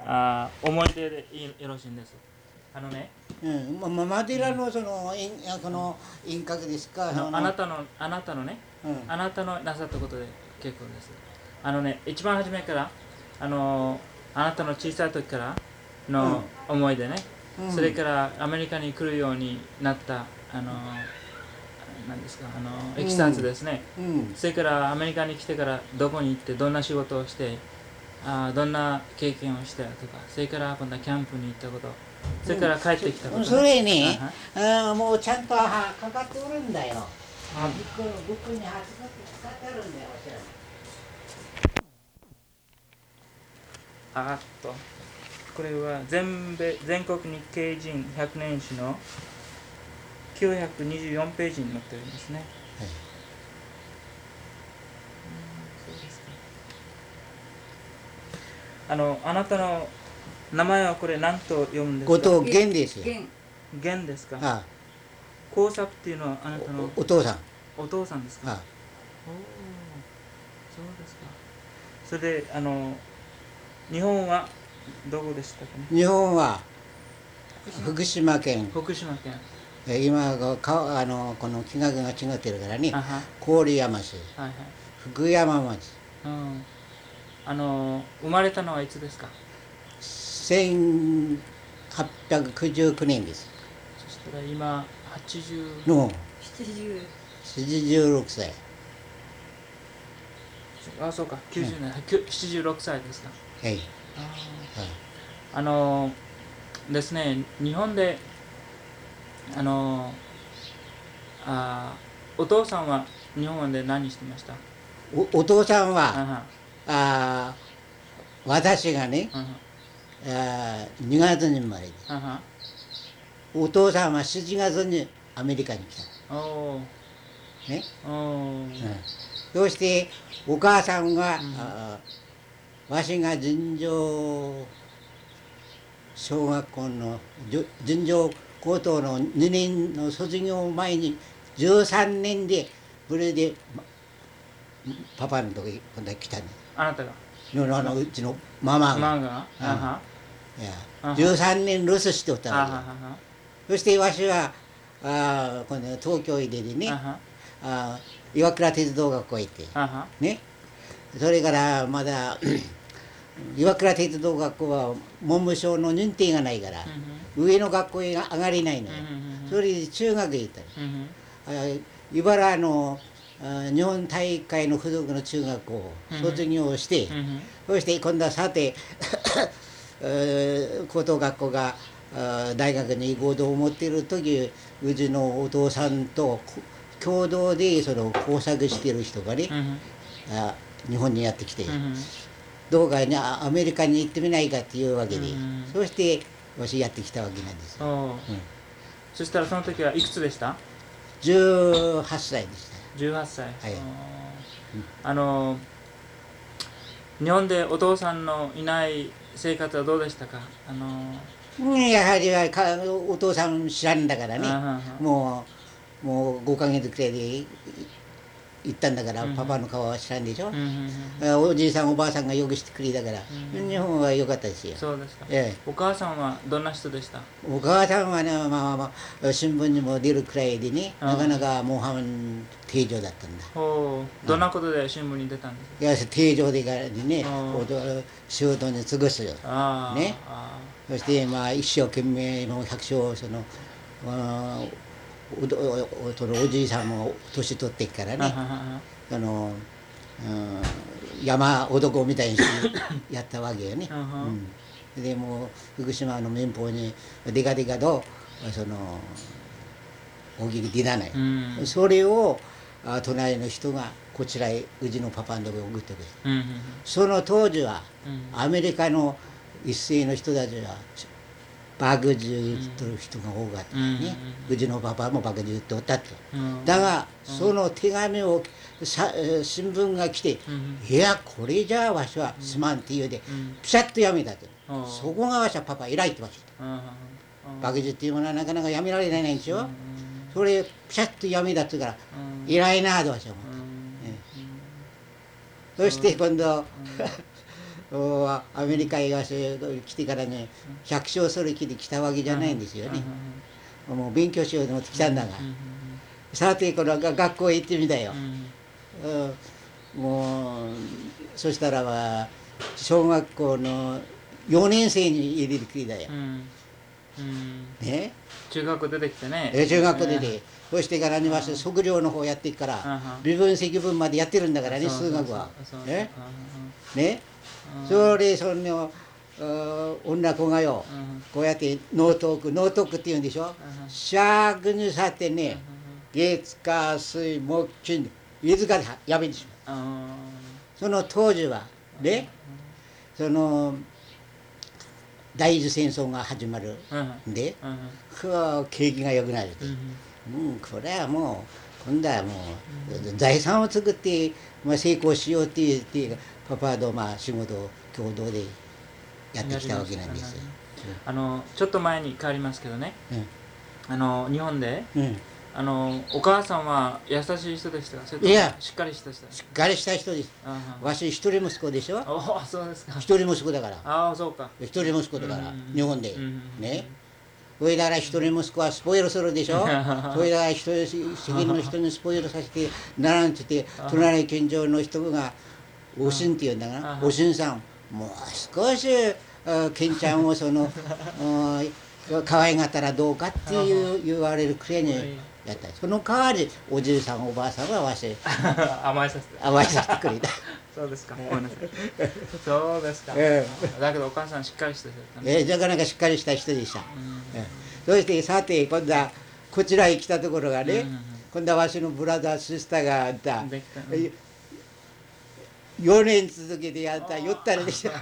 思い出でよろしいんです。ね、 マディラのその輪郭ですか。 あなたのね、あなたのなさったことで結構です。ね、一番初めからあなたの小さい時からの思い出ね、それからアメリカに来るようになった何ですかエキサーツですね、それからアメリカに来てからどこに行ってどんな仕事をしてどんな経験をしたとか、それから今度はキャンプに行ったこと、それから帰ってきたこと、 それね、もうちゃんとかかっておるんだよ。ブックにかかってあるんだよ。 これは全国日系人100年史の924ページに載っておりますね。あなたの名前はこれ何と読むんですか？ 後藤源ですよ。 源ですか？耕作っていうのはあなたのお父さん。 お父さんですか？そうですか。それで日本はどこでしたかね？ 日本は福島県。 福島県。 今この気学が違ってるからね。郡山市、福山町。 生まれたのはいつですか ？1899年です。 そしたら今80 の76歳。 そうか、90年、76歳ですか。 はい。 ですね、日本でお父さんは日本で何してました？ お父さんは私がね、2月に生まれて、お父さんは7月にアメリカに来た。ね。そしてお母さんが、わしが尋常小学校の尋常高等の2年の卒業前に13年でそれでパパのとこに今度は来たね。 あなたがうちのママが。13年留守しておったわけ。そしてわしは今度東京へ出てね、岩倉鉄道学校へ行ってね、それからまだ岩倉鉄道学校は文部省の認定がないから、上の学校へ上がれないのよ。それで中学へ行ったり、茨の日本体育会の付属の中学校を卒業して、そして今度はさて高等学校が大学に行こうと思っている時、うちのお父さんと共同でそれを工作している人がね、日本にやってきて、どうかアメリカに行ってみないかっていうわけで、そしてわしやってきたわけなんですよ。 そしたらその時はいくつでした？ 18歳でした。 18歳。日本でお父さんのいない生活はどうでしたか？ やはりお父さん知らんだからね、もう5ヶ月くらいで行ったんだから、パパの顔は知らんでしょ。おじいさんおばあさんがよくしてくれたから、日本は良かったですよ。 そうですか。お母さんはどんな人でした？ お母さんはね、新聞にも出るくらいでね、なかなか模範定常だったんだ。 どんなことで新聞に出たんですか？ 定常でからね、仕事に過ごすよ。ね。そして一生懸命の百姓そのおじいさんも年取ってっからね、山男みたいにやったわけよね。でもう福島の民放にデカデカと大喜利出らない、それを隣の人がこちらへうちのパパのとこへ送ってくれる、その当時は、アメリカの一世の人たちは爆銃撃っとる人が多かったね、うちのパパも爆銃撃っておったって、だがその手紙を新聞が来て、いやこれじゃあわしはすまんって言うで、ピシャッとやめたって、そこがわしはパパ偉いってわしだ、爆銃っていうものはなかなかやめられないんですよ、それピシャッとやめたって言うから、偉いなとわしは思った、そして今度アメリカへ来てからね百姓する気で来たわけじゃないんですよね。もう勉強しようと思って来たんだが、さてこの学校へ行ってみたよ。もうそしたらば小学校の4年生に入れる気だよ。ね、 中学校出てきてね。 中学校出て、そしてからには測量の方やっていくから微分積分までやってるんだからね、数学は。ね、それその女子がよ、こうやってノートークって言うんでしょ。しゃーぐにさってね、月火水木金5日でやめてしまう。その当時はね、その第一次戦争が始まるんで、景気が良くなる。これはもう今度はもう財産を作って成功しようって言ってパパと仕事を共同でやってきたわけなんです。 ちょっと前に変わりますけどね、日本で、お母さんは優しい人でしたか？ いや、 しっかりした人。 しっかりした人です。わし一人息子でしょ。 そうですか。 一人息子だから。 ああ、そうか。 一人息子だから日本でね。それだから一人息子はスポイルするでしょ。それだから次の人にスポイルさせてならんって言って、隣近所の人がおしんって言うんだから、おしんさんもう少しケンちゃんを可愛がったらどうかって言われるくらいにやった。その代わりおじいさんおばあさんはわし甘えさせてくれた。 そうですか。ごめんなさい。そうですか。だけどお母さんしっかりした人だったね。 なかなかしっかりした人でした。そしてさて今度はこちらへ来たところがね、今度はわしのブラザーシスターがあった4年続けてやった酔ったりでしたね。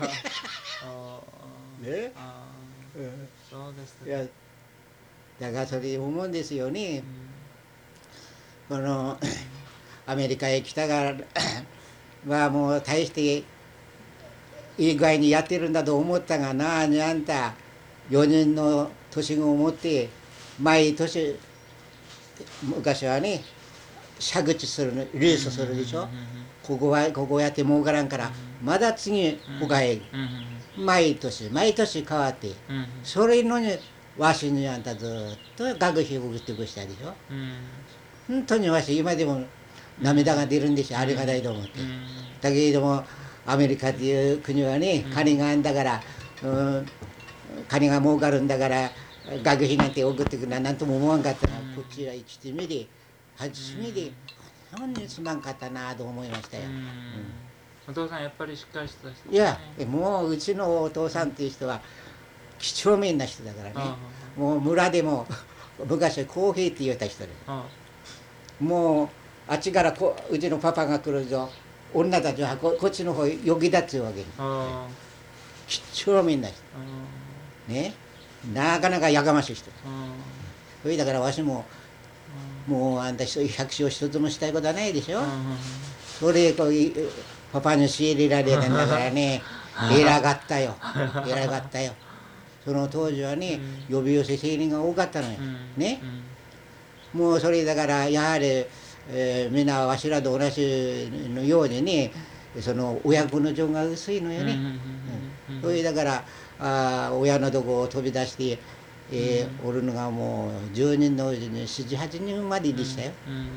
そうですか。 だからそれ思うんですよね。このアメリカへ来たからもう大していい具合にやってるんだと思ったがなあにあんた4人の年子を持って毎年昔はね借口するのレースするでしょ。ここやって儲からんからまだ次他へ毎年変わって、それのにわしにあんたずっと学費を送ってくしたでしょ。本当にわし今でも涙が出るんですよ。ありがたいと思って。だけれどもアメリカっていう国はね金があんだから、金が儲かるんだから学費なんて送ってくるのは何とも思わんかったら、こっちは生きてみで初めで何にすまんかったなと思いましたよ。 お父さんやっぱりしっかりしてた人、 いやもううちのお父さんっていう人は几帳面な人だからね。もう村でも昔は公平って言われた人で、もうあっちからうちのパパが来ると女たちはこっちの方よぎだっつうわけに几帳面な人ね、なかなかやかましい人。それだからわしももうあんた百姓一つもしたいことはないでしょ。それパパに仕入れられたんだからね偉かったよ。その当時はね呼び寄せ青年が多かったのよね。もうそれだからやはり、みんなわしらと同じのようにねその親子の情が薄いのよね。それだから親のとこを飛び出して、おるのがもう10人のうちに7、8人まででしたよ。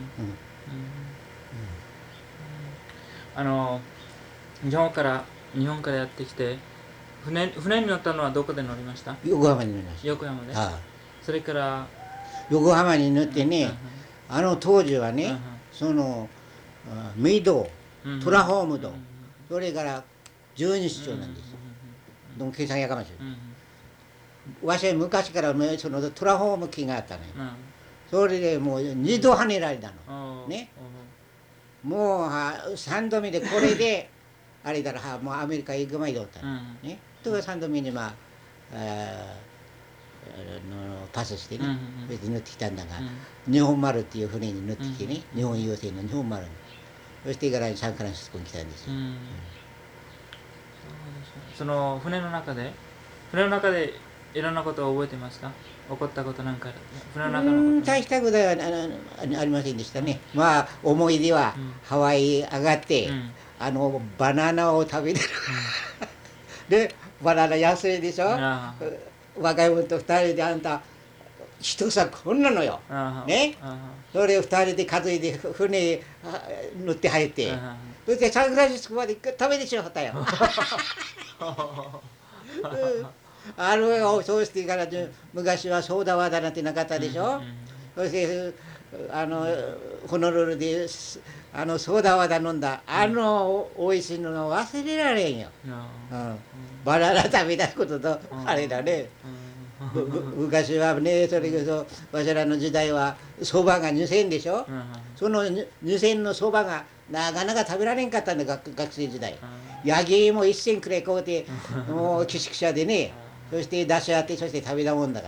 日本からやってきて船に乗ったのはどこで乗りました？ 横浜に乗りました。 横浜で。それから横浜に乗ってね、当時はね、そのミドトラホームド、それから十二指腸なんですよ。でも計算やかましい。わしは昔からそのトラホーム機があったのよ。それでもう2度跳ねられたのね。もう3度目でこれであれだらもうアメリカ行くまいと思ったのね。とか3度目にパスしてね、別に乗ってきたんだが、日本丸っていう船に乗ってきてね、日本郵政の日本丸に、そしてからサンフランシスコに来たんですよ。 その船の中でいろんなことを覚えてますか？起こったことなんか船の中のこと。 大したことはありませんでしたね。まあ思い出はハワイ上がって、バナナを食べてるでバナナ安いでしょ。 あ若い者と2人であんた一房こんなのよ。 あね。それを2人で担いで船乗って入って、そしてサンフランシスコまで食べてしまったよ。そうしてから昔はソーダワーダなんてなかったでしょ。そしてホノルルでソーダワーダ飲んだ美味しいの忘れられんよ。バナナ食べたこととあれだね。昔はね、それこそわしらの時代はそばが2000でしょ。その2000のそばがなかなか食べられんかったんだ、学生時代。焼き芋1000くらい買うて、もう寄宿舎でね、そして出し合って、そして食べたもんだから。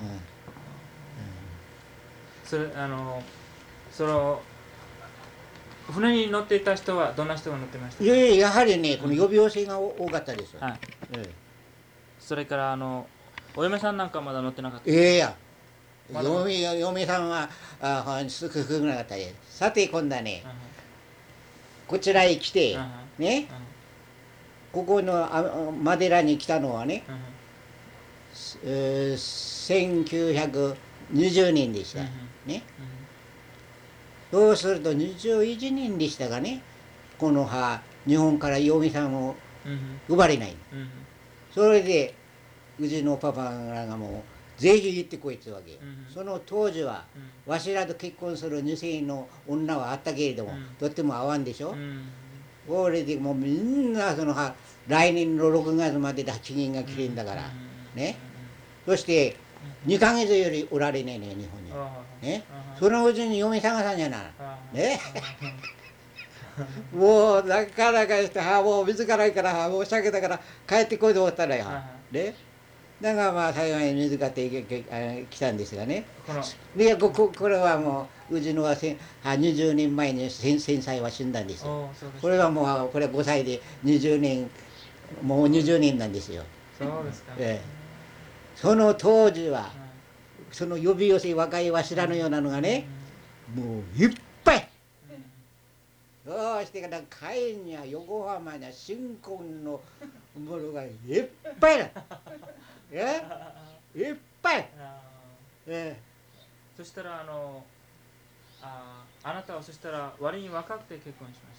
その船に乗っていた人はどんな人が乗ってましたか？ やはりね、この予備生が多かったですよ。 それからお嫁さんなんかまだ乗ってなかった？ いや、嫁さんは少なかったです。さて今度はね、こちらへ来てね、ここのマデラに来たのはね、1920年でしたね。そうすると21年でしたがね、この日本から嫁さんを呼ばれない。それでうちのパパらがもうぜひ行ってこいってわけよ。その当時はわしらと結婚する2世の女はあったけれども、とっても合わんでしょ。それでもうみんな来年の6月までだ期限が切れんだからね。そして2ヶ月よりおられねえのよ、日本にね。そのうちに嫁探さんじゃなね。もうなかなかしてもう自らからもう酒だから帰ってこいと思ったらよね。だからまあ幸い水買って来たんですがね。でこれはもううちのは20年前に先妻は死んだんですよ。これはもうこれ5歳で20年もう20年なんですよ。 そうですか。 その当時はその呼び寄せ若いわしらのようなのがね、もういっぱい。そうしてから帰りには横浜には新婚のものがいっぱいだ。いっぱい。 そしたらあなたはそしたら割に若くて結婚しました。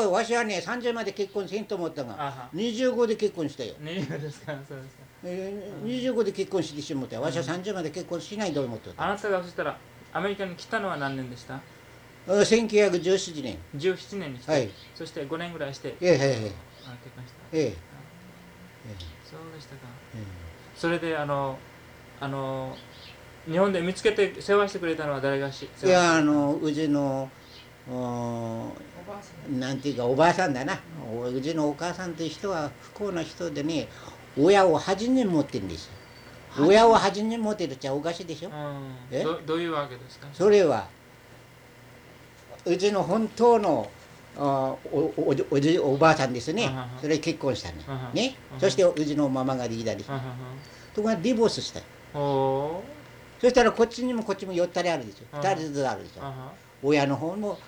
わしはね30まで結婚せんと思ったが25で結婚したよ。 25ですか。そうですか。 25で結婚してしまったよ。わしは30まで結婚しないと思ってた。 あなたがそしたらアメリカに来たのは何年でした ？1917年。 17年にして、そして5年ぐらいして結婚した。 そうでしたか。それで日本で見つけて世話してくれたのは誰がいやうちのなんていうかおばあさんだな。うちのお母さんという人は不幸な人でね、親を8人持ってるんですよ。親を8人持ってるっちゃおかしいでしょ。 どういうわけですか？ それはうちの本当のおばあさんですね。それ結婚したのね。そしてうちのママができたりしてところがディボースした。そしたらこっちにもこっちも寄ったりあるでしょ。2人ずつあるでしょ。親の方も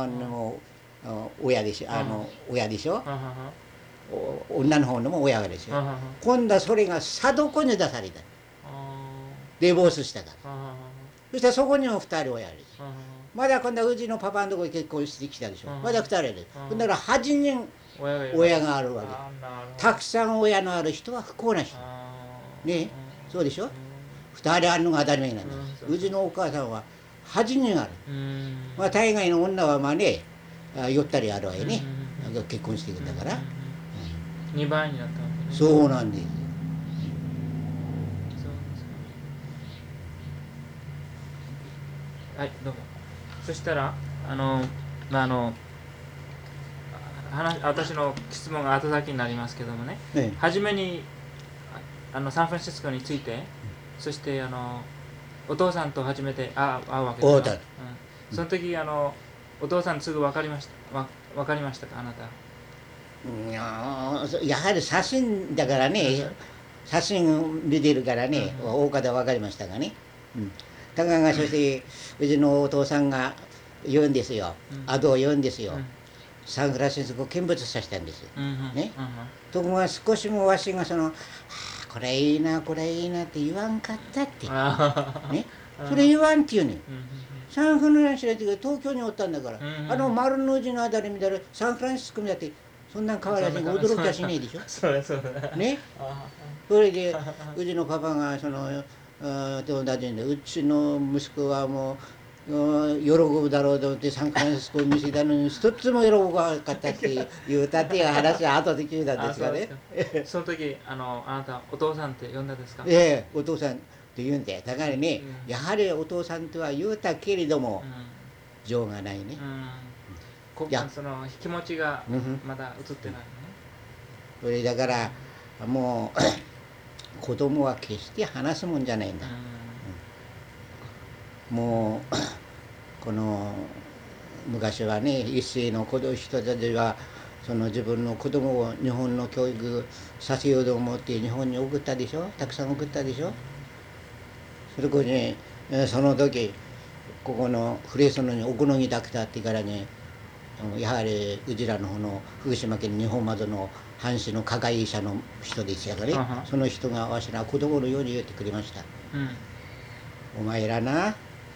親でしょ。親でしょ。女の方のも親がでしょ。今度はそれが佐渡に出された。ディボースしたから。そしたらそこにも2人親でしょ。まだ今度はうちのパパのところに結婚してきたでしょ。まだ2人で。だから8人親があるわけ。たくさん親のある人は不幸な人。ね、そうでしょ。2人あるのが当たり前なんだ。うちのお母さんは8人ある。まあ大概の女はまあね、寄ったりあるわよね。結婚してくんだから。 2倍になったわけね。 そうなんです。 はい、どうも。そしたら私の質問が後先になりますけどもね、初めにサンフランシスコに着いて、そしてお父さんと初めて会うわけですか。その時お父さんすぐ分かりましたか、あなた？ やはり写真だからね、写真見てるからね、大方分かりましたがね。だからそしてうちのお父さんが言うんですよ。後を言うんですよ。 サンフランシスコ見物させたんですよ、 うんね、ところが少しもわしがこれいいなこれいいなって言わんかったってね、それ言わんっていうね、サンフランシスコが東京におったんだから、丸の内のあたり見たらサンフランシスコ見たってそんなん変わらずに驚きはしねえでしょ。 そうね。それでうちのパパが友達にうちの息子はもう喜ぶだろうと思ってサンフランシスコを見せたのに一つも喜ばなかったって言うたっていう話は後で聞いたんですがね。 その時あなたお父さんって呼んだですか？ ええ、お父さんって言うんで、だからね、やはりお父さんとは言うたけれども、情がないね。 その気持ちがまだ映ってないね。 それだからもう子供は決して話すもんじゃないんだ。もうこの昔はね、一世の人たちはその自分の子供を日本の教育させようと思って日本に送ったでしょ、たくさん送ったでしょ。それこそね、その時ここのフレースのに奥野木だけだってからね、やはりうちらの方の福島県日本窓の藩士の加害者の人ですからね、その人がわしら子供のように言ってくれました、お前らな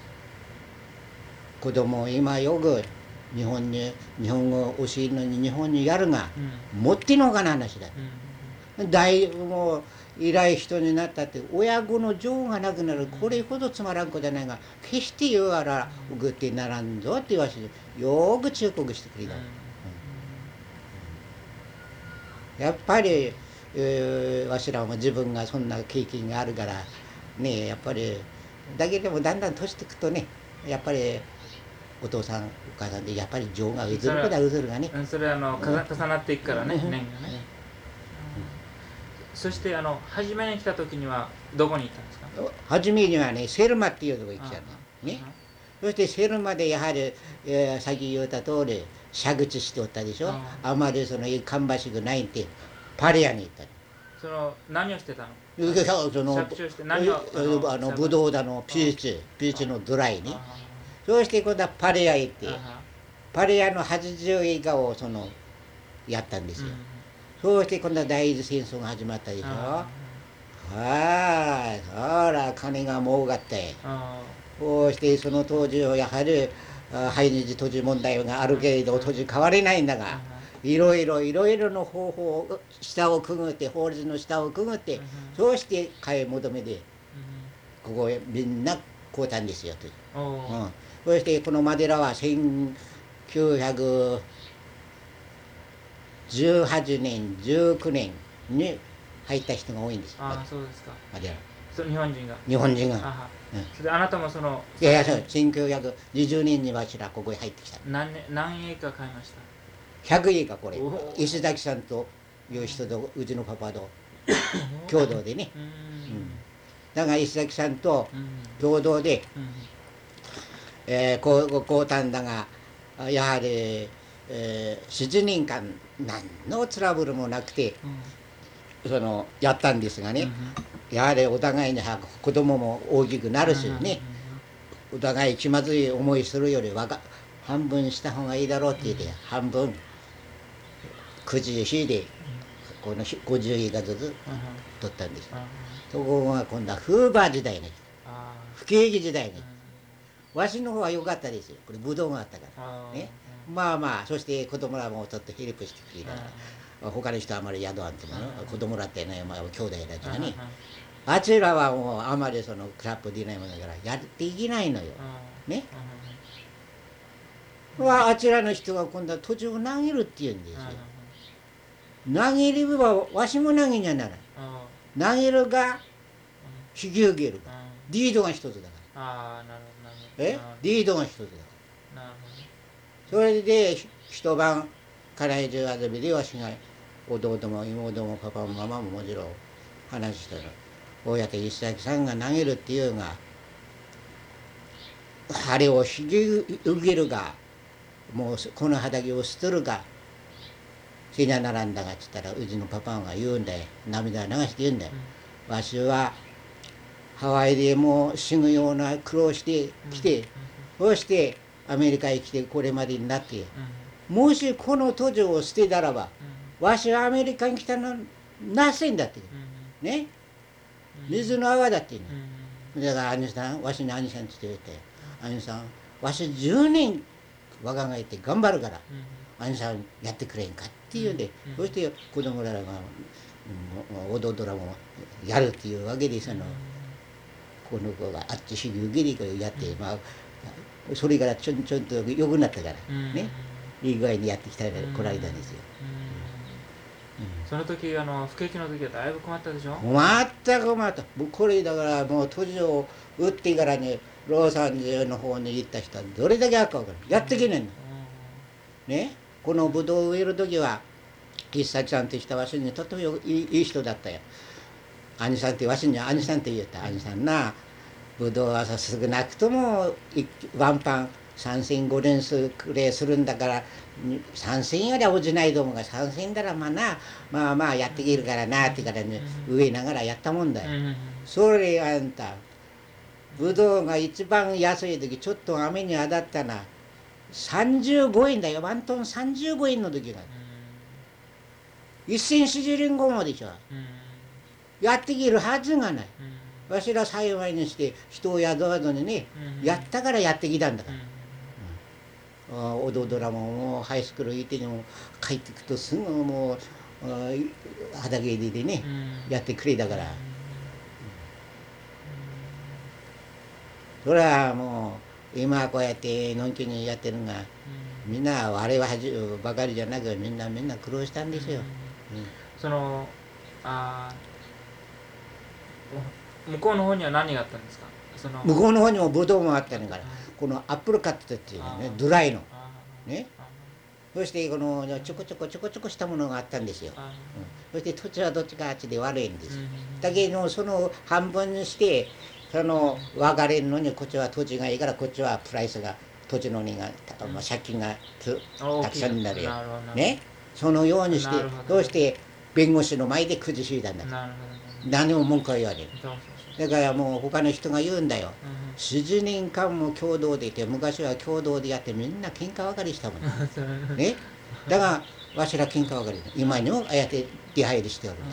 子供を今よく日本語を教えるのに日本にやるが、持ってのほかの話だ、もう偉い人になったって親子の情がなくなる、これほどつまらん子じゃないが決して言うわら送ってならんぞって言わしよく忠告してくれた、やっぱり、わしらも自分がそんな経験があるからね、やっぱりだけでもだんだん年していくとね、やっぱりお父さんお母さんでやっぱり情が移ることは移るがね、 それは重なっていくからね、年がね。そして初めに来た時にはどこに行ったんですか？ 初めにはね、セルマっていうとこ行きたのね。そしてセルマでやはり、さっき言った通り借地しておったでしょ。あまりその芳しくないってパレアに行ったの。何をしてたの？ その借地をして何をブドウだのピーチのドライね。そうして今度はパレア行って、パレアの80映画をやったんですよ。そうして今度は第一次戦争が始まったでしょ。そら金が儲かって、そうしてその当時やはり排日土地問題があるけれど土地変われないんだが、いろいろの方法を下をくぐって法律の下をくぐって、そうして買い求めてここへみんな買うたんですよと。そしてこのマデラは1918年19年に入った人が多いんです。 そうですか。 マデラ。 日本人が。それであなたもいや1920年にわしらここへ入ってきた。 何エーカー買いました？ 100エーカーこれ。石崎さんという人とうちのパパと共同でね。だから石崎さんと共同でこうたんだが、やはり7年間何のトラブルもなくてやったんですがね、やはりお互いに子供も大きくなるしね、お互い気まずい思いするより半分した方がいいだろうって言って半分くじ引いてこの50映画ずつ取ったんです。ところが今度はフーバー時代に不景気時代にわしの方は良かったですよ、これブドウがあったからね。まあそして子供らもちょっとヘルプしてくれたら、他の人はあまり宿あんても子供らってね、兄弟たちがね、あちらはもうあまりクラップでないものだからやっていけないのよね。あちらの人が今度は土地を投げるって言うんですよ。投げればわしも投げにはならない。投げるが引き受けるか、リードが一つだから。リードが一つだから。それで一晩金井中遊びでわしが弟も妹もパパもママももちろん話したら、こうやって石崎さんが投げるっていうが針を引き受けるが、もうこの畑を捨てるかせにゃならんだがっつったら、うちのパパが言うんだよ、涙流して言うんだよ、わしはハワイでもう死ぬような苦労してきて、そうしてアメリカへ来てこれまでになって、 もしこの途上を捨てたらば、わしはアメリカに来たのなせんだってね、水の泡だっていうの。だから兄さん、わしに兄さんって言って兄さん、わし10年我ががいて頑張るから、兄さんやってくれんかっていうんで、そして子供らが弟らもやるっていうわけで、この子があっち修行義理をやって、まあそれからちょんと良くなったからね、いい具合にやってきたこられたんですよ。 その時不景気の時はだいぶ困ったでしょ。 困った。これだからもう土地を売ってからね、ロサンゼルの方に行った人はどれだけあるか分からん。やってけねえのね。このブドウを植える時は一作さんとしたわしにとってもいい人だったよ。兄さんってわしには兄さんって言った。兄さんな、ブドウは少なくともワンパン3銭5年くれするんだから、3銭よりは落ちないと思うが、3銭ならまあまあやっていけるからなってからね、植えながらやったもんだよ。それあんたブドウが一番安い時、ちょっと雨に当たったな、35円だよ。ワントン35円の時が1040円後もでしょ。やっていけるはずがない。わしら幸いにして人を雇わずにね、やったからやってきたんだから。弟らもハイスクール行っても帰ってくるとすぐもう畑でね、やってくれたから。それはもう今こうやってのんきにやってるが、みんな我々ばかりじゃなくみんな苦労したんですよ。 向こうの方には何があったんですか。 向こうの方にもブドウもあったのから、このアップルカットっていうね、ドライのね、そしてこのちょこちょこしたものがあったんですよ。そして土地はどっちかあっちで悪いんです。だけどその半分にして別れるのに、こっちは土地がいいから、こっちはプライスが土地の荷が、借金がたくさんになるよね。そのようにして、どうして弁護士の前でくじ引いたんだ。何も文句は言われる。だからもう他の人が言うんだよ。7年間も共同でいて、昔は共同でやってみんな喧嘩別れしたもんね。だがわしら喧嘩別れ、今にもああやって出入りしておる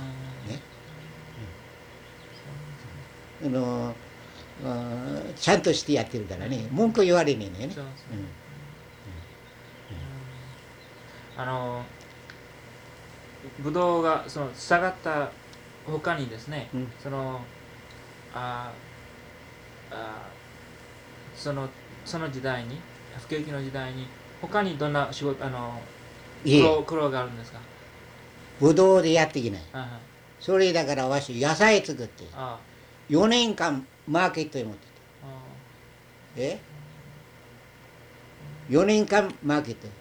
ね。ちゃんとしてやってるからね、文句言われねえのよね。 ブドウが下がった他にですね、その時代に、不景気の時代に他にどんな仕事苦労があるんですか。 ブドウでやっていけない。それだからわし野菜作って4年間マーケットに持ってて、4年間マーケット、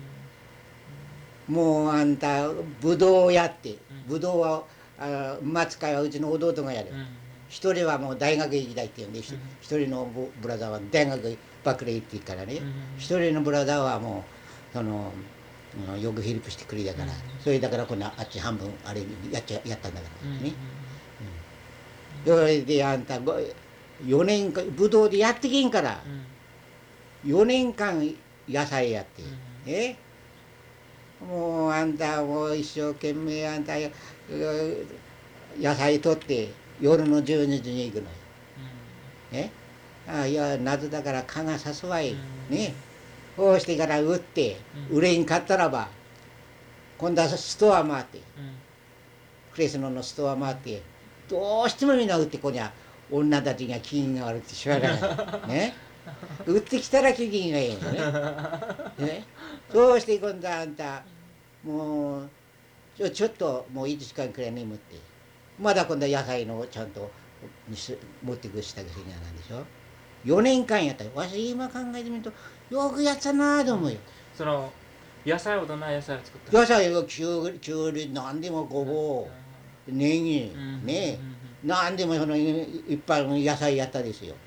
もうあんたブドウをやって、ブドウは松会はうちの弟がやる。一人はもう大学行きたいって言うんで、一人のブラザーは大学バクレー行って行くからね、一人のブラザーはもうよくヘルプしてくれたから、それだからこんなあっち半分あれやったんだからね。それであんた4年間ブドウでやってけんから、4年間野菜やってもうあんたもう一生懸命あんた野菜取って夜の12時に行くのよ。いや夏だから蚊が刺すわいね。こうしてから売って売れんかったらば、今度はストア回って、クレスノのストア回って、どうしてもみんな売ってこにゃ女たちが機嫌が悪くてしょうがないね。売ってきたら機嫌がいいのね。そうして今度はあんたもうちょっともう1時間くらい眠って、まだ今度は野菜のちゃんと持ってくるしたくせにはなんでしょ。4年間やったよ。わし今考えてみるとよくやったなと思うよ。 野菜はどんな野菜を作ったの？ 野菜はきゅうり何でもごぼう、ネギね、何でもいっぱい野菜やったですよ。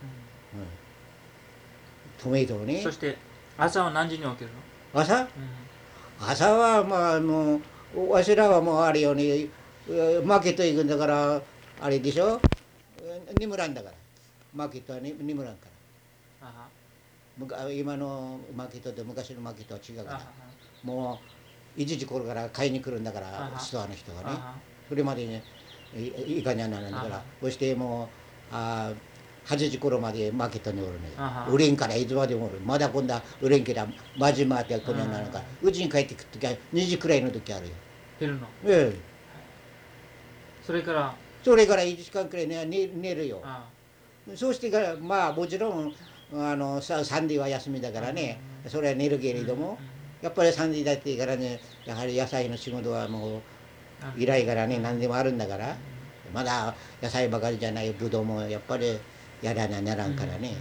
トメイトね。 そして朝は何時に起きるの？朝はまあわしらはもうあれよね、マーケット行くんだからあれでしょ、眠らんだから、マーケットは眠らんから。今のマーケットと昔のマーケットは違うから、 もう1時頃から買いに来るんだからストアの人がねそれまでにいかにゃなるんだからそしてもう8時頃までマーケットにおるね売れんからいつまでもおるまだ今度は売れんけどマジ回ってこにゃなるからうちに帰ってくるときは2時くらいの時あるよ昼のええそれから 1時間くらい寝るよそうしてからまあもちろんサンデーは休みだからねそれは寝るけれどもやっぱりサンデーだってからねやはり野菜の仕事はもう依頼からね何でもあるんだからまだ野菜ばかりじゃないブドウもやっぱりやらならんからね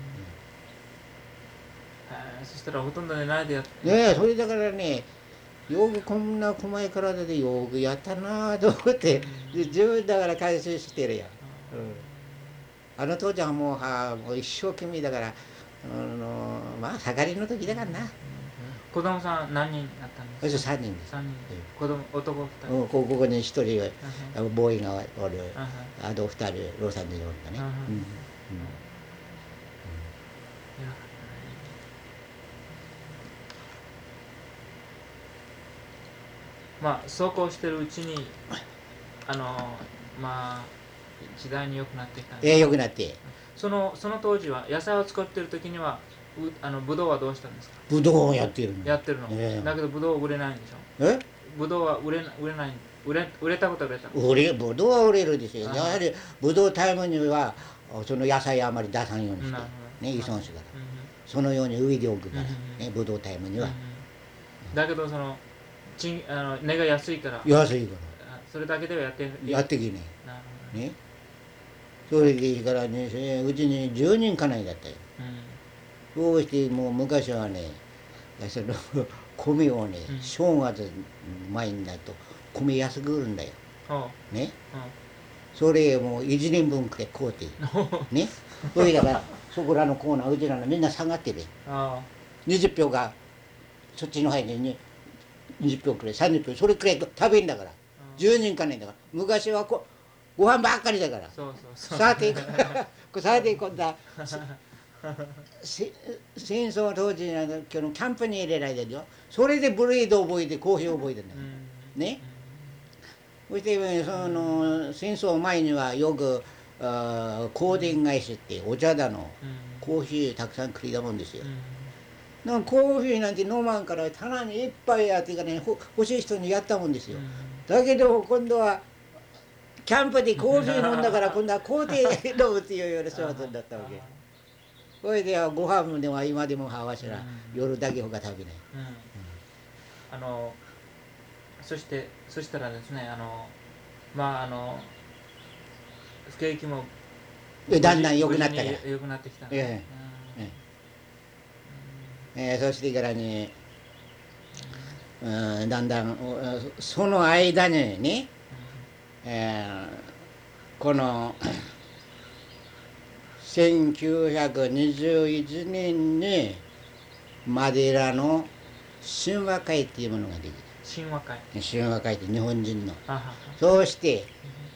そしたらほとんど寝ないでやってねえそれだからねよくこんな細い体でよくやったなと思って自分だから感心してるよあの父ちゃんはもう一生懸命だからまあ盛りの時だからな子供さん何人だったんですか 3人です 3人子供男2人ここに1人ボーイがおるあと2人ロサンゼルスおるかねまあそうこうしてるうちにまあ時代に良くなってきたんです良くなってその当時は野菜を作ってる時にはブドウはどうしたんですかブドウをやってるのやってるの、だけどブドウ売れないんでしょブドウは売れない売れたことは売れたのブドウは売れるですよやはりブドウタイムにはその野菜あまり出さんようにしてね依存するからそのように植えておくからねブドウタイムにはだけど値が安いからそれだけではやってきねねそれでいいからねうちに10人家内だったよそうしてもう昔はねその米をね正月前になると米安く売るんだよねそれもう1年分くらい買うてねそれだからそこらのコーナーうちらのみんな下がってる20票がそっちの方に20票くらい30票それくらい食べんだから10人かねんだから昔はご飯ばっかりだからさて今度は戦争当時のキャンプに入れられてるよそれでブレード覚えてコーヒー覚えてるんだよねそしてその戦争前にはよく香典返しってお茶だのコーヒーたくさんくれたもんですよなんかコーヒーなんて飲まんから棚にいっぱいあってからね欲しい人にやったもんですよだけど今度はキャンプでコーヒー飲んだから今度は香典飲むっていうような仕事になったわけそれではご飯でも今でもわしら夜だけほか食べないそしたらですね不景気もだんだん良くなったから良くなってきたそしてからにだんだんその間にねこの1921年にマデラの神話会っていうものができた神話会って日本人のそうして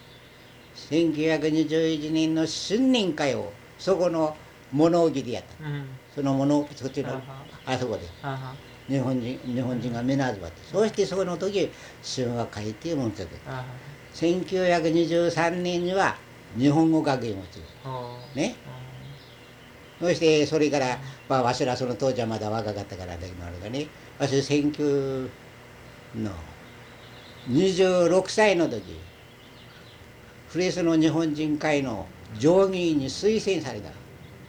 1921年の新年会をそこの物置でやった、そっちのあそこで日本人が目なずばってそうしてその時神話会っていうものを作った1923年には日本語学園を作るねそしてそれからわしらその当時はまだ若かったからだけどあるがねわし19の26歳の時フレスの日本人会の上議員に推薦された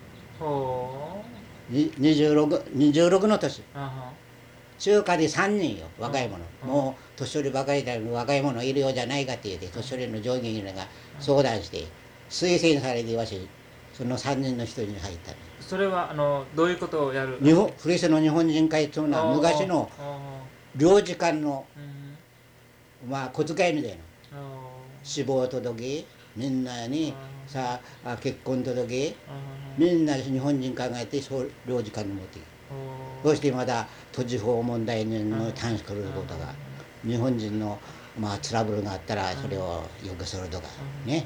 26の年中華で3人よ若い者もう年寄りばかりだけど若い者いるようじゃないかって言って年寄りの上議員が相談して推薦されてわしその3人の一人に入ったそれはどういうことをやるフレスの日本人会というのは昔の領事館の小遣いみたいな死亡届みんなにさあ結婚届みんな日本人考えて領事館に持っていくそしてまだ土地法問題の短縮することが日本人のトラブルがあったらそれをよくするとかね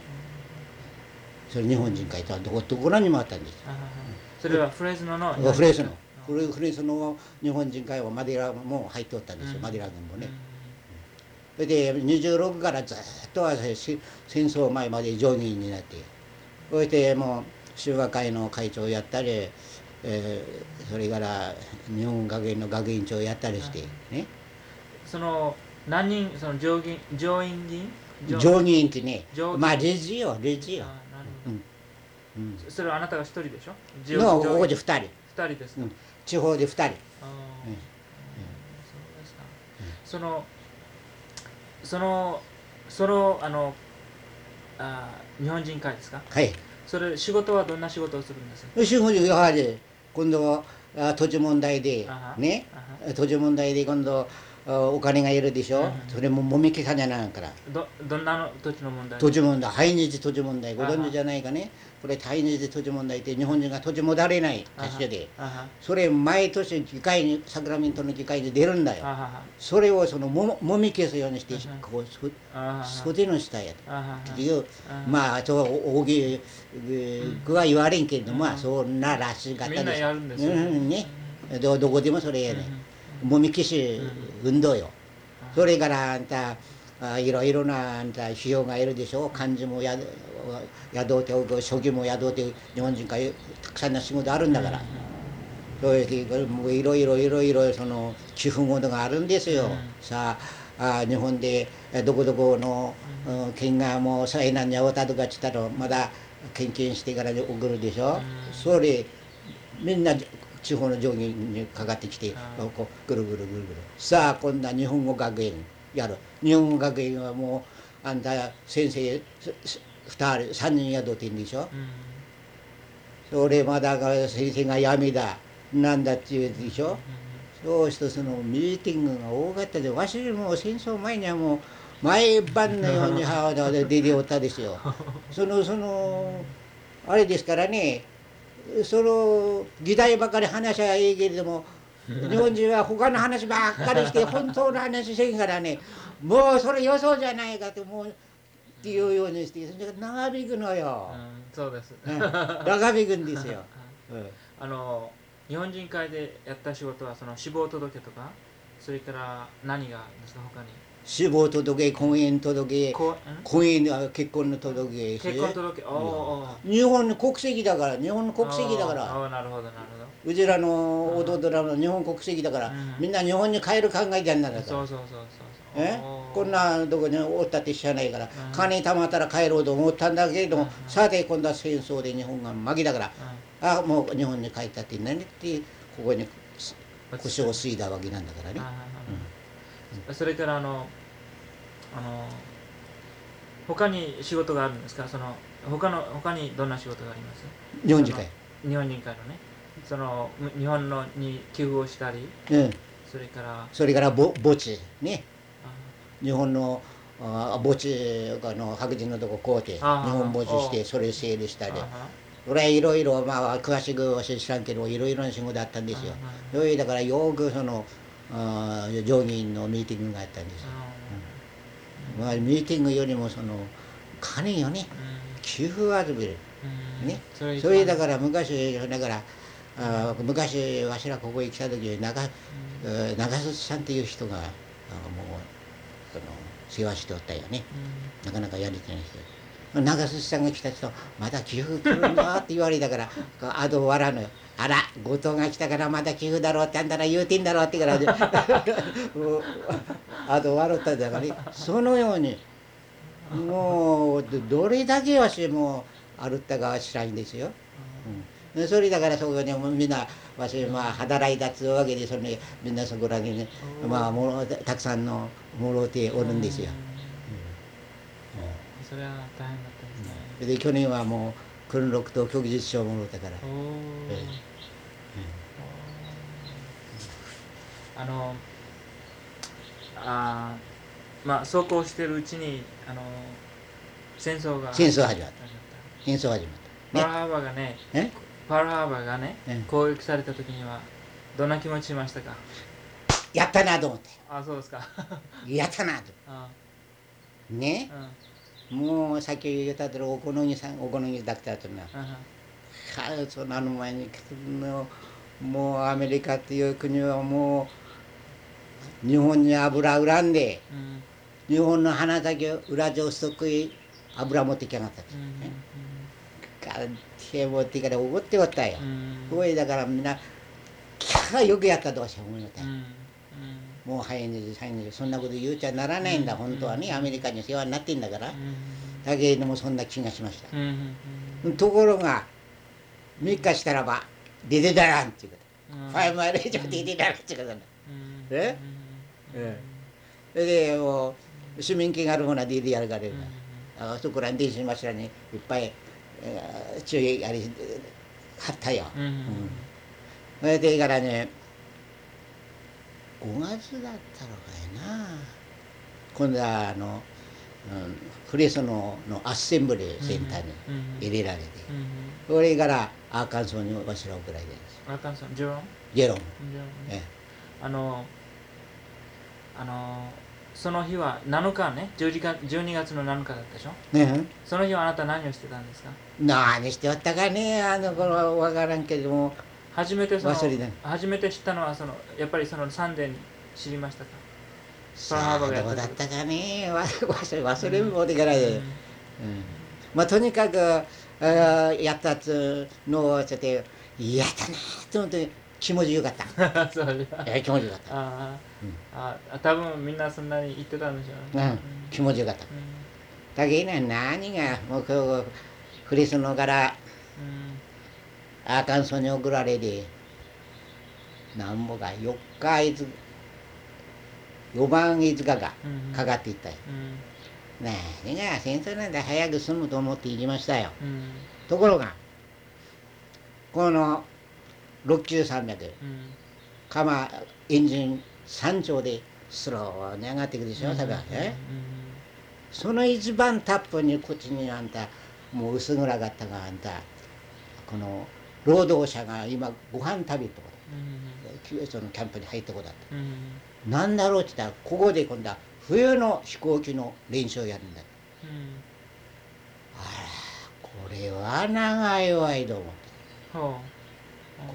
それ日本人会とはどこらにもあったんですそれはフレスノのフレスノフランスの日本人会はマデラも入っておったんですよ、マデラ軍もね。それで26からずっと戦争前まで上議員になって、そしてもう修和会の会長をやったり、それから日本学園の学院長をやったりしてね。 その何人、その上院議員、 上議員ってね、まあ理事よ、理事よ。 それはあなたが一人でしょ？ のここで2人。 2人ですか？ 地方で2人。 そうですか。日本人会ですか？ はい。 それ仕事はどんな仕事をするんですか？ 仕事やはり今度土地問題でね、土地問題で今度お金がいるでしょ、それももみ消さにゃならんから。 どんなの土地の問題？ 土地問題、排日土地問題、ご存知じゃないかね。これ排日土地問題って日本人が土地持たれない箇所で、それ毎年議会に、サクラメントの議会に出るんだよ。それをもみ消すようにして、こう袖の下やという、まあ大きくは言われんけれども、まあそんならしい方です。 みんなやるんですよね。 どこでもそれやね。もみ消し運動よ。それからあんたいろいろなあんた費用がいるでしょ。幹事も宿って書記も宿って日本人からたくさんの仕事あるんだから。そういうもういろいろその寄付事があるんですよ。さあ日本でどこどこの県がもう災難に遭ったとかちったらまだ献金してから送るでしょ。それみんな地方の上議にかかってきてこうぐるぐるぐるぐる、さあ今度は日本語学園やる。日本語学園はもうあんた先生3人雇ってんでしょ。それまだ先生が闇だなんだって言うでしょ。そうしてそのミーティングが多かったで、わしも戦争前にはもう毎晩のように母親で出ておったですよ。そのあれですからね、その議題ばかり話はええけれども、日本人は他の話ばっかりして本当の話せんからね、もうそれよそじゃないかともうっていうようにして長引くのよ。 そうです。 長引くんですよ。 日本人会でやった仕事はその死亡届とか、それから何がですか他に？ 死亡届、婚姻届、結婚の届、 結婚届、 日本の国籍だから、日本の国籍だから。 なるほどなるほど。 うちらの弟らの日本国籍だから、みんな日本に帰る考えじゃんならさ。 そう。 こんなとこにおったって知らないから、金貯まったら帰ろうと思ったんだけれども、さて今度は戦争で日本が負けだから、もう日本に帰ったって何ってここに腰を据いたわけなんだからね。 それから他に仕事があるんですか？他にどんな仕事があります？ 日本人会。 日本人会のね、その日本のに寄付をしたり、それから墓地ね、日本の墓地白人のとこ買うて日本墓地してそれ整理したり、それいろいろまあ詳しくは知らんけどいろいろな仕事あったんですよ。だからよくその上議員のミーティングがあったんですよ。まあミーティングよりもその金よね、寄付集めるね。それだから昔わしらここへ来た時に長寿さんっていう人がもう世話しておったよね。なかなかやり手な人。長寿さんが来た人また寄付来るんだって言われたからあと笑うのよ。あら後藤が来たからまた寄付だろうってあんたら言うてんだろうってからあと笑ったんだからね。そのようにもうどれだけわしも歩ったかは知らんですよ。それだからそこにみんなわし働いたっつうわけでみんなそこらにねたくさんのもろうておるんですよ。 それは大変だったですね。 で去年はもう訓六と旭日賞もろうたから。 そうこうしてるうちに戦争始まった。パールハーバーがね攻撃された時にはどんな気持ちしましたか？ やったなと思って。 そうですか。 やったなと。ね、もうさっき言ったとお好みだったとな。その前にもうアメリカっていう国はもう日本に油恨んで、日本の花咲ウラジオストクへ油持ってきやがったってね。持ってから怒っておったよ。これだからみんなよくやったとは思いましたよ。もう早いねそんなこと言うちゃならないんだ、本当はね。アメリカに世話になってんだから。だけれどもそんな気がしました。ところが3日したらば出てだらんっていうこと。5マイル以上出てだらんっていうことだ。それで市民権があるものは出てやるから、そこらに電信柱にいっぱい注意あれ貼ったよ。それでからね5月だったのかいな、今度はフレソノのアッセンブリーセンターに入れられて、それからアーカンソーにわしら送られてるんです。 アーカンソー、ジェロン。その日は7日ね、12月の7日だったでしょ。その日はあなた何をしてたんですか？ 何しておったかね、この分からんけども。 初めて知ったのはやっぱりそのサンデーに知りましたか？ さあどうだったかね、忘れんぼうでからで、まあとにかくやったつのをちょっと嫌だなと思って気持ちよかった。気持ちよかった。 多分みんなそんなに言ってたんでしょうね。 気持ちよかった。だけど何がもう今日フリスノからアーカンソーに送られてなんぼか4番5日がかかっていったよ。何が戦争なんだ、早く済むと思って行きましたよ。ところがこの69300エンジン3丁でスローに上がっていくでしょ、その一番タップにこっちにあんたもう薄暗かったがあんたこの労働者が今ご飯食べるとこだ、そのキャンプに入ったとこだった、なんだろうって言ったらここで今度は冬の飛行機の練習をやるんだ、あらこれは長いわいと思って、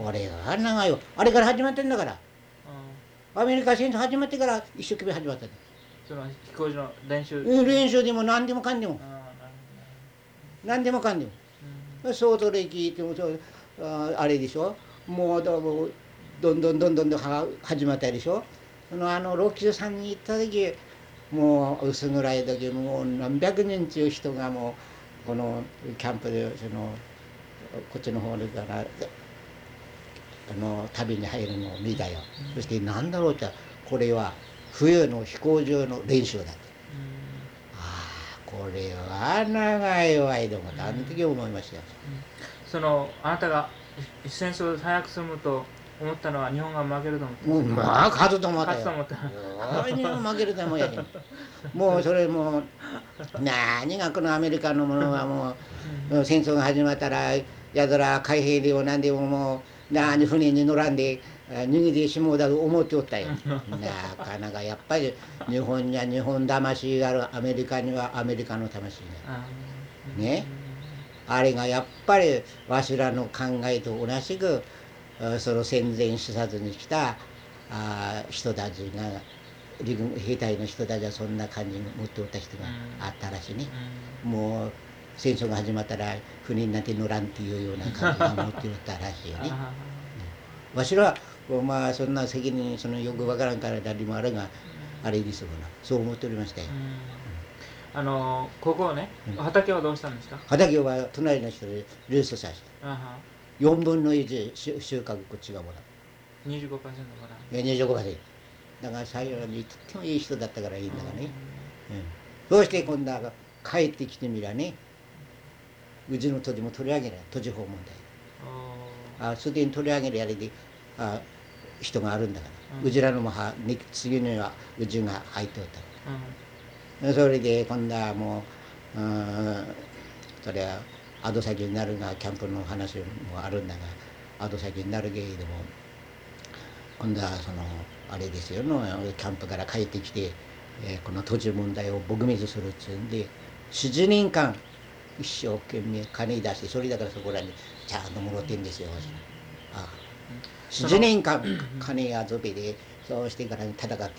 これは長いわ、あれから始まってんだから、アメリカ戦争始まってから一生懸命始まったんだ。 その飛行機の練習でも何でもかんでも何でもかんでも、ソートレイキってもあれでしょ、もうどんどん始まったでしょ。ロキさんに行った時もう薄暗い時もう何百人っていう人がもうこのキャンプでこっちの方から旅に入るのを見たよ。そして何だろうってこれは冬の飛行場の練習だって、これは長いわいと思ってあの時思いましたよ。 あなたが戦争で早く済むと思ったのは日本が負けると思った。 まあ勝つと思ったよ。日本負けると思うやしもうそれもう何がこのアメリカのものはもう戦争が始まったらやだら海兵でも何でももう何船に乗らんで逃げてしもうだと思っておったよ。なかなかやっぱり日本には日本魂がある、アメリカにはアメリカの魂があるね。あれがやっぱりわしらの考えと同じくその戦前視察に来た人たちが陸軍兵隊の人たちはそんな感じに持っておった人があったらしいね。もう戦争が始まったら船になって乗らんっていうような感じが持っておったらしいよね。わしらはまあそんな責任よくわからんから誰もあれがあれですもんな、そう思っておりましたよ。 ここね、畑はどうしたんですか？ 畑は隣の人でルースさせて4分の1収穫こっちがもらう。 25%もらう。 25%だから最後にとってもいい人だったからいいんだからね。そうして今度は帰ってきてみりゃね、うちの土地も取り上げない、土地法問題すでに取り上げるやりで人があるんだから、うちらのも次のはうちが入っておった、それで今度はもうそれは後先になるがキャンプの話もあるんだが後先になるけれども、今度はあれですよのキャンプから帰ってきて、この土地問題を撲滅するっつうんで7年間一生懸命金出して、それだからそこらにちゃんともろってんですよ。 7年間金遊びでそうしてから戦ったんだから、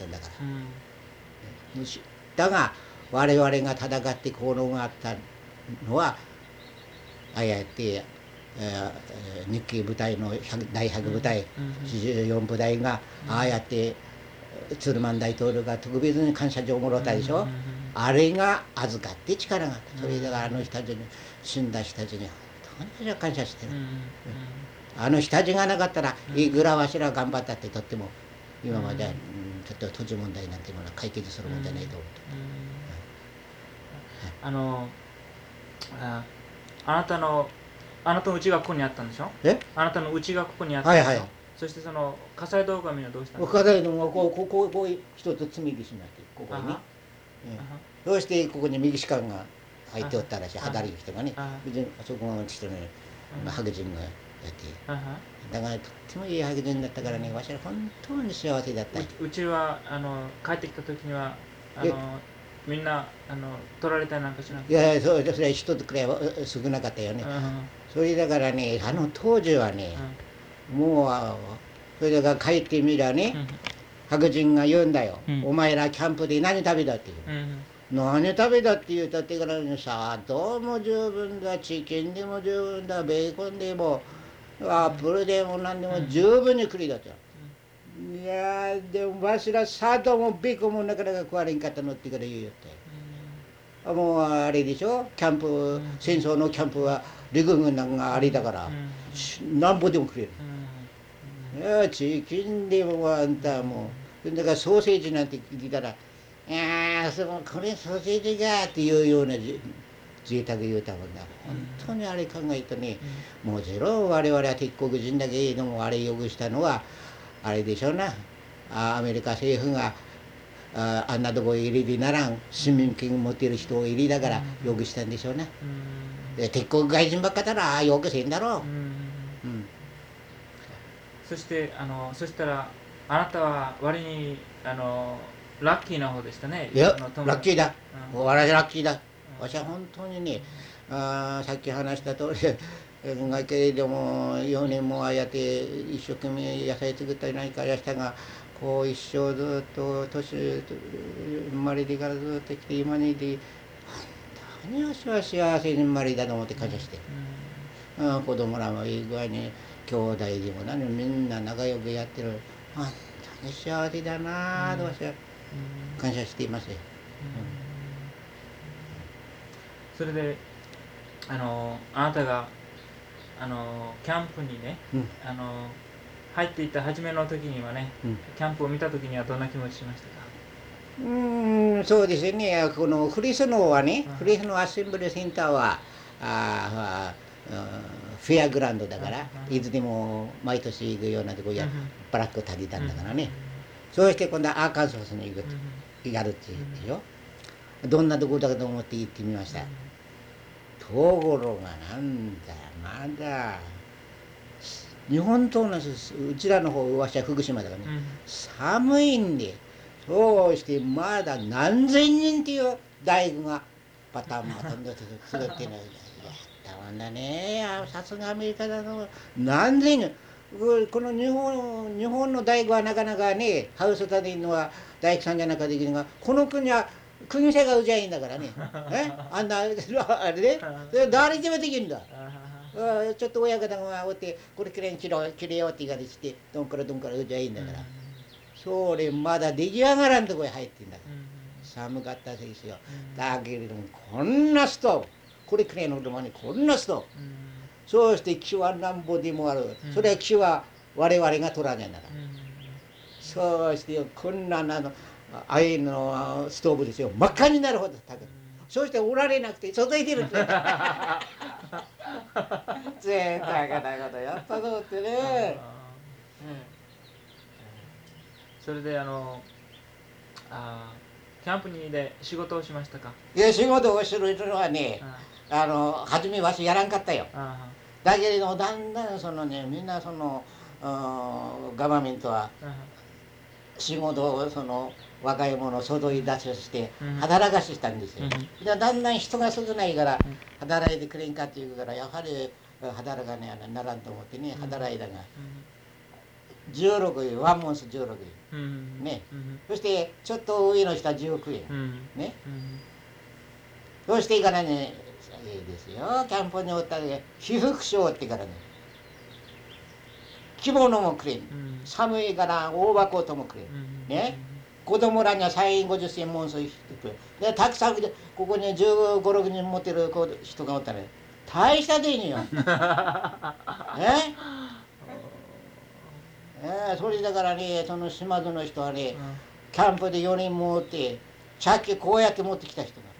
だが我々が戦って功労があったのはああやって日系部隊の第100部隊44部隊がああやってツルマン大統領が特別に感謝状をもらったでしょ、あれが預かって力があった。それだからあの人たちに死んだ人たちに本当に感謝してる、あの人たちがなかったらいくらわしら頑張ったってとっても今までちょっと土地問題なんていうのは解決するもんじゃないと思う。あなたのうちがここにあったんでしょ。あなたのうちがここにあったんでしょ。はいはい。そしてその火災道具はみんなどうしたの？ 火災道具はこう一つ積み木しなきゃここにね。どうしてここにメキシカンが入っておったらしい、働く人がね、そこの人ね、白人がやって、だからとってもいい白人だったからね、わしは本当に幸せだった。 うちは帰ってきた時にはみんな取られたりなんかしなくて。 いやそれは一つくらいは少なかったよね。それだからね、当時はね、もうそれだから帰ってみりゃね、白人が言うんだよ、お前らキャンプで何食べたって言う、何食べたって言うたってからね、砂糖も十分だ、チキンでも十分だ、ベーコンでもアップルでも何でも十分に栗だった。いやでもわしら砂糖もベーコンもなかなか食われんかったのってから言うよって、もうあれでしょ、キャンプ戦争のキャンプは陸軍なんかあれだから、なんぼでも食える。いやチキンでもあんたもうだからソーセージなんて聞いたら「いやこれソーセージが」っていうような贅沢言うたもんだ。本当にあれ考えるとね、もちろん我々は敵国人だけどもあれよくしたのはあれでしょうな、アメリカ政府があんなとこ入りでならん市民権持っている人を入りだからよくしたんでしょうな。敵国外人ばっかだらよくせんだろう。 そしたらあなたは割にラッキーな方でしたね。 いやラッキーだ、私ラッキーだ。私は本当にね、さっき話した通りがけれども4年もああやって一生懸命野菜作ったり何かやしたが、こう一生ずっと年生まれてからずっと来て今にで本当に私は幸せに生まれたと思って感謝してる。子供らもいい具合に兄弟でも何みんな仲良くやってる。本当に幸せだなと私は感謝していますよ。 それであなたがキャンプにね、入っていった初めの時にはね、キャンプを見た時にはどんな気持ちしましたか？ そうですね、このフリスノはね、フリスノアッセンブリーセンターはフェアグラウンドだから、いつでも毎年行くようなとこやバラック建てたんだからね、そうして今度はアーカンソースに行くやるって言うでしょ。どんなとこだと思って行ってみました。ところがなんだまだ日本と同じうちらの方わしは福島だからね、寒いんで、そうしてまだ何千人っていう大工がパターンまたんで作ってない。たまんだね、さすがアメリカだの何千人。この日本の大工はなかなかね、ハウス建てるのは大工さんじゃなくてできるが、この国は国生がうちゃいいんだからね。あんなあれね、誰でもできるんだ。ちょっと親方がおってこれきれいに切れよって言われてどんからどんからうちゃいいんだから、それまだ出来上がらんとこへ入ってんだから、寒かったですよ。だけれどもこんなストーブ、これくらいのとこにこんなストーブ、そうして木はなんぼでもある。それは木は我々が取らねえんだから、そうしてこんなああいうのストーブですよ、真っ赤になるほど炊く。そうしておられなくて外へ出るって贅沢なことやったと思ってね。 それでキャンプにで仕事をしましたか？ いや仕事をするのはね、初めわしやらんかったよ。だけれどもだんだんみんなガバメントは仕事を若い者を外に出して働かしたんですよ。だんだん人が少ないから働いてくれんかっていうから、やはり働かねえならんと思ってね働いたが、 16円、ワンモンス16円。ね。そしてちょっと上の人は19円。ね。そしてからね、ですよ、キャンプにおったら被服廠ってからね、着物もくれん。寒いから大箱ともくれん。ね。子供らには3円50銭モンスしてくれ。で、たくさん、ここに15、6人持ってる人がおったら、大したでいいのよ。それだからね、その島津の人はね、キャンプで4人持って、チャッキこうやって持ってきた人が。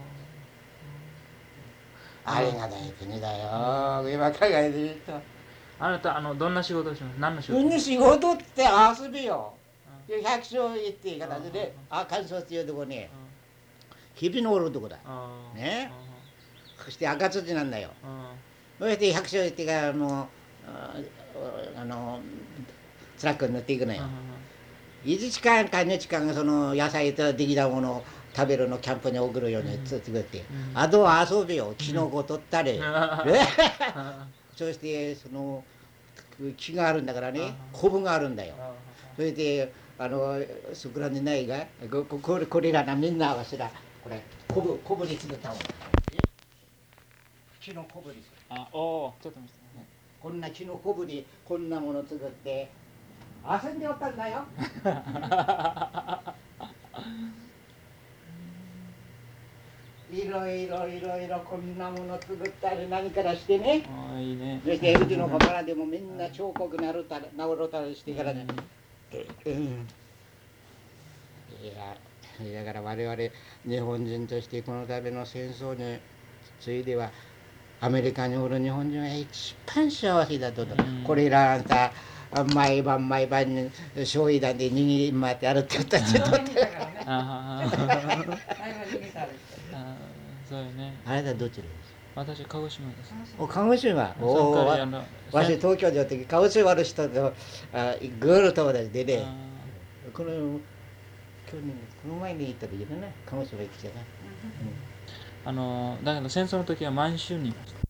ありがたい国だよ、今考えてみると。 あなた、どんな仕事をします？何の仕事？ 仕事って遊びよ。百姓行ってからで、乾燥っていうとこね、日々のおるとこだ。ね。そして赤土なんだよ。そして百姓行ってからトラックに乗っていくのよ。1時間か2時間その野菜とできたものを食べるのキャンプに送るように作って、あとは遊びよ、キノコ取ったり、そしてその木があるんだからね、コブがあるんだよ。それでそこらにないがこれらがみんな合わせらこれコブに作ったもの。木のコブにする。 ちょっと見せて。 こんな木のコブにこんなもの作って遊んでおったんだよ。いろいろこんなもの作ったり何からしてね。 いいね。 そしてうちのパパらでもみんな彫刻なるたり治ろたりしてからね。いやだから我々日本人としてこの度の戦争についてはアメリカにおる日本人は一番幸せだと。これらあんた毎晩に焼夷弾で握り回って歩っておったって言っとったからね。 そうよね。 あなたどちらです？ 私鹿児島です。 鹿児島。わし東京でおって鹿児島の人とグール友達でね、この前に行った時だね、鹿児島行ってきたな。 だけど戦争の時は満州にいました。